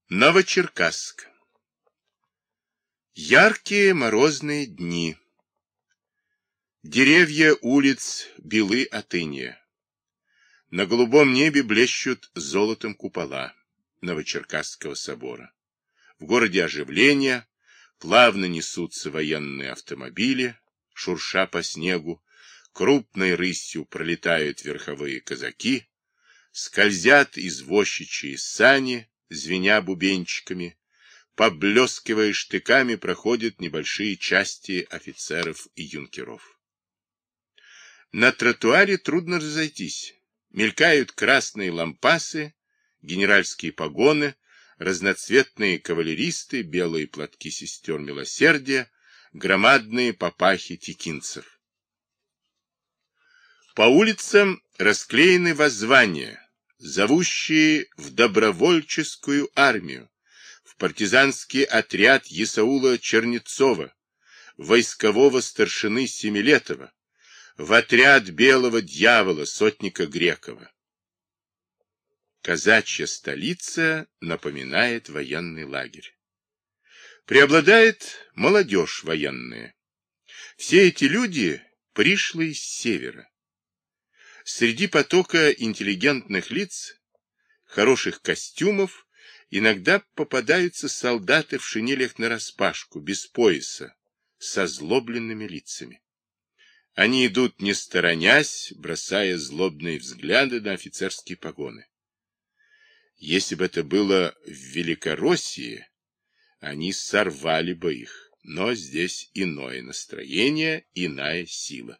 Новочеркасск. Яркие морозные дни. Деревья улиц белы от иния. На голубом небе блещут золотом купола Новочеркасского собора. В городе оживление, плавно несутся военные автомобили, шурша по снегу, крупной рысью пролетают верховые казаки, скользят извозчичьи сани, звеня бубенчиками, поблескивая штыками, проходят небольшие части офицеров и юнкеров. На тротуаре трудно разойтись. Мелькают красные лампасы, генеральские погоны, разноцветные кавалеристы, белые платки сестер милосердия, громадные папахи текинцев. По улицам расклеены воззвания, зовущие в добровольческую армию, в партизанский отряд Исаула Чернецова, войскового старшины Семилетова, в отряд белого дьявола сотника Грекова. Казачья столица напоминает военный лагерь. Преобладает молодежь военная. Все эти люди пришлые с севера. Среди потока интеллигентных лиц, хороших костюмов, иногда попадаются солдаты в шинелях нараспашку, без пояса, со озлобленными лицами. Они идут не сторонясь, бросая злобные взгляды на офицерские погоны. Если бы это было в Великороссии, они сорвали бы их, но здесь иное настроение, иная сила.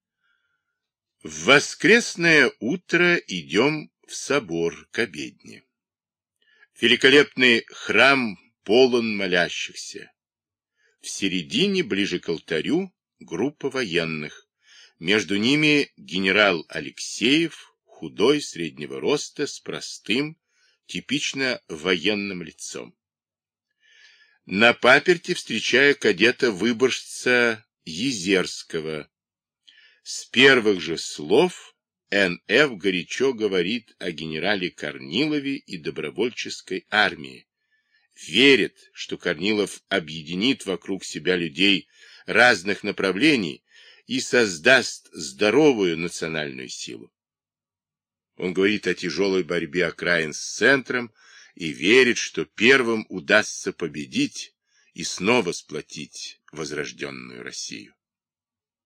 В воскресное утро идем в собор к обедне. Великолепный храм полон молящихся. В середине, ближе к алтарю, группа военных. Между ними генерал Алексеев, худой, среднего роста, с простым, типично военным лицом. На паперти встречаю кадета-выборжца Езерского. С первых же слов Н.Ф. горячо говорит о генерале Корнилове и добровольческой армии. Верит, что Корнилов объединит вокруг себя людей разных направлений и создаст здоровую национальную силу. Он говорит о тяжелой борьбе окраин с центром и верит, что первым удастся победить и снова сплотить возрожденную Россию.